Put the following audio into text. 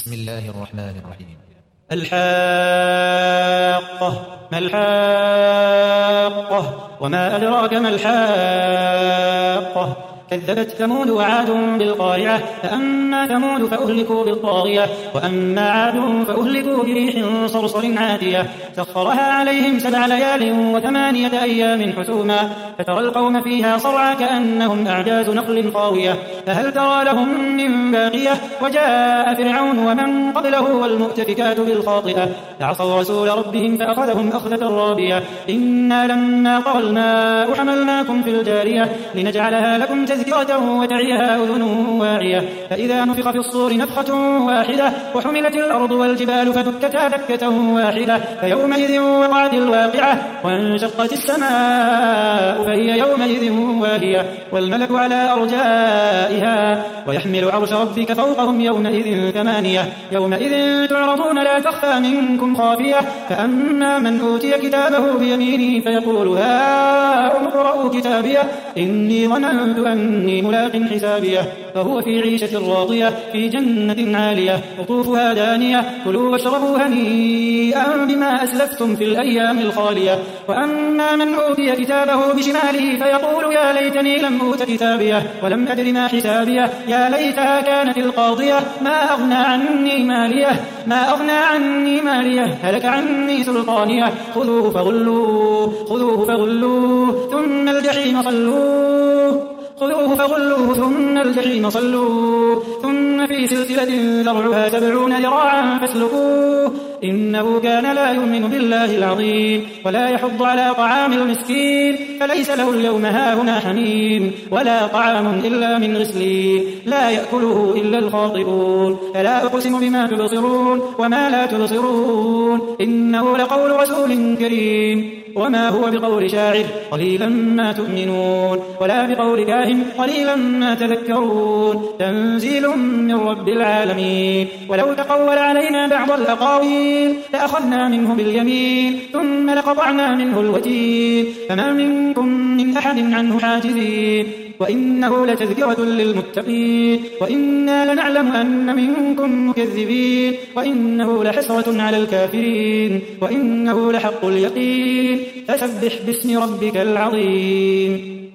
بسم الله الرحمن الرحيم. الحاقة. ما الحاقة؟ وما أدراك ما الحاقة؟ كذبت ثمود وعاد بالقارعة. فأما ثمود فأهلكوا بالطاغية، وأما عاد فأهلكوا بريح صرصر عاتية سخرها عليهم 7 ليال و8 أيام حسوما، فترى القوم فيها صرعى كأنهم أعجاز نخل خاوية، فهل ترى لهم من باقية؟ وجاء فرعون ومن قبله والمؤتفكات بالخاطئة فعصوا رسول ربهم فأخذهم أخذة رابية. إنا لما طغى الماء حملناكم في الجارية لنجعلها لكم تذكرة وتعيها أذن واعية، فإذا نفخ في الصور نفخة واحدة وحملت الأرض والجبال فدكتا دكة واحدة، فيومئذ وقعت الواقعة وانشقت السماء فهي يومئذ واهية، والملك على أرجائها ويحمل عرش ربك فوقهم يومئذ 8. يومئذ تعرضون لا تخفى منكم خافية، فأما من أوتي كتابه بيمينه فيقول هاؤم اقرءوا كتابيه إني ظننت أني ملاق حسابيه، فهو في عيشة راضية في جنة عالية قطوفها دانية كلوا واشربوا هنيئا بما أسلفتم في الأيام الخالية. وأما من أوتي كتابه بشماله فيقول يا ليتني لم أوت كتابيه ولم أدر ما حسابيه يا ليتها كانت القاضية ما أغنى عني ماليه هلك عني سلطانيه خذوه فغلوه ثم الجحيم صلوه ثم في سلسلة ذرعها 70 ذراعا فاسلكوه إنه كان لا يؤمن بالله العظيم ولا يحض على طعام المسكين فليس له اليوم هاهنا حميم ولا طعام إلا من غسلين لا يأكله إلا الخاطئون. فلا أقسم بما تبصرون وما لا تبصرون إنه لقول رسول كريم وما هو بقول شاعر قليلا ما تؤمنون ولا بقول كاهن قليلا ما تذكرون تنزيل من رب العالمين. ولو تقول علينا بعض الأقاويل لأخذنا منه باليمين ثم لقطعنا منه الوتين فما منكم من أحد عنه حاجزين وإنه لتذكرة للمتقين وإنا لنعلم أن منكم مكذبين وإنه لحسرة على الكافرين وإنه لحق اليقين فسبح باسم ربك العظيم.